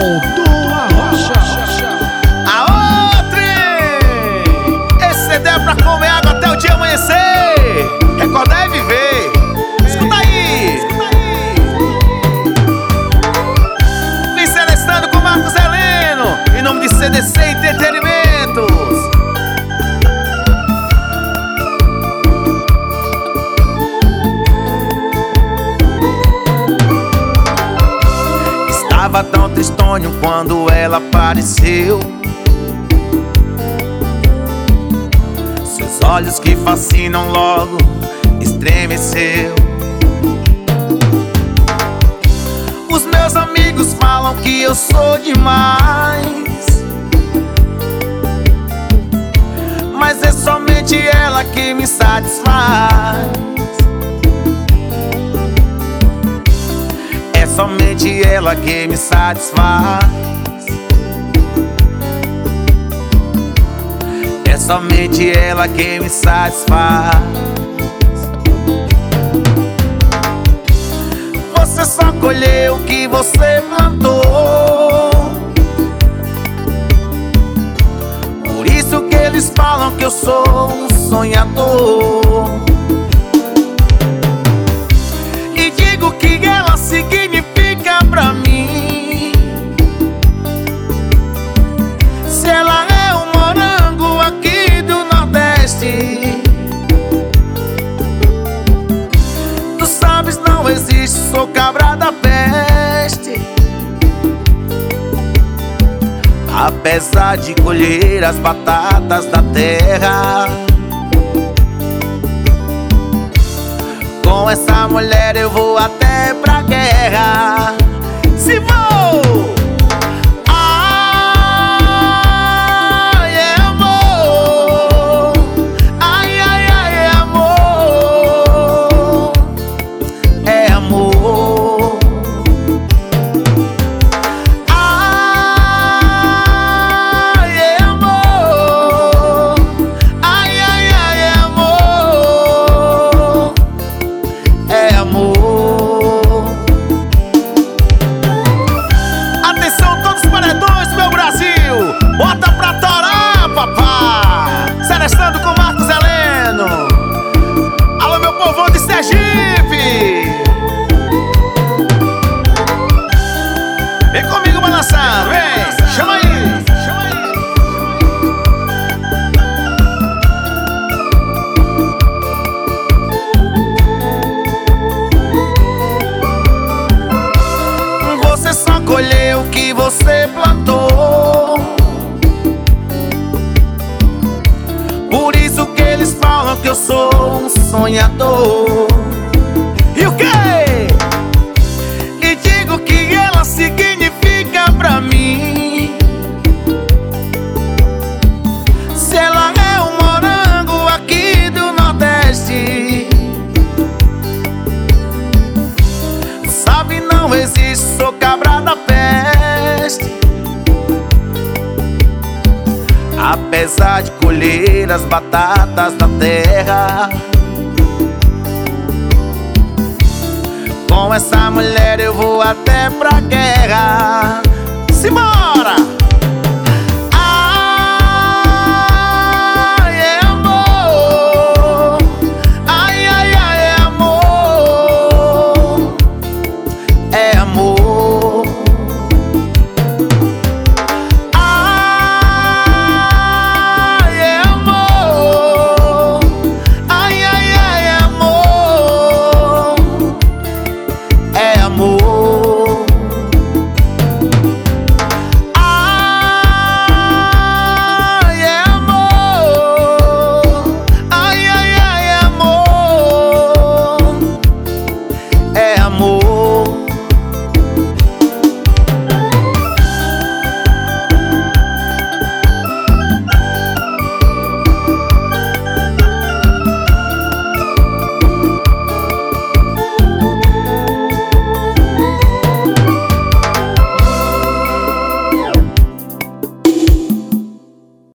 do Arrocha. Aô, trem! Esse CD é pra comer água até o dia amanhecer. Recordar é viver. Escuta aí! Vim selecionando com Marcos Heleno, em nome de CDC Entretenimentos. Estava tão tristonho quando ela apareceu. Seus olhos que fascinam logo estremeceu. Os meus amigos falam que eu sou demais, mas é somente ela que me satisfaz. É somente ela que me satisfaz. É somente ela que me satisfaz. Você só colheu o que você plantou. Por isso que eles falam que eu sou um sonhador. E digo que ela significa pra mim. Se ela é um morango aqui do Nordeste, tu sabes, não existe, sou cabra da peste. Apesar de colher as batatas da terra, com essa mulher eu vou até pra guerra. Se vou! Ai, é amor. Ai, ai, ai, é amor. É amor. Ai, é amor. Ai, ai, ai, é amor. É amor. Atenção todos os paredões, meu Brasil, bota pra torar, papai. Selecionando com Marcos Heleno. Alô, meu povão de Sergipe. Vem comigo balançar, vem, chama aí. Você só colheu o que você plantou. Por isso que eles falam que eu sou um sonhador. E o quê? E digo que ela significa pra mim. Se ela é um morango aqui do Nordeste, sabe, não existe, sou cabra da peste. Apesar de colher as batatas da terra, com essa mulher eu vou até pra guerra.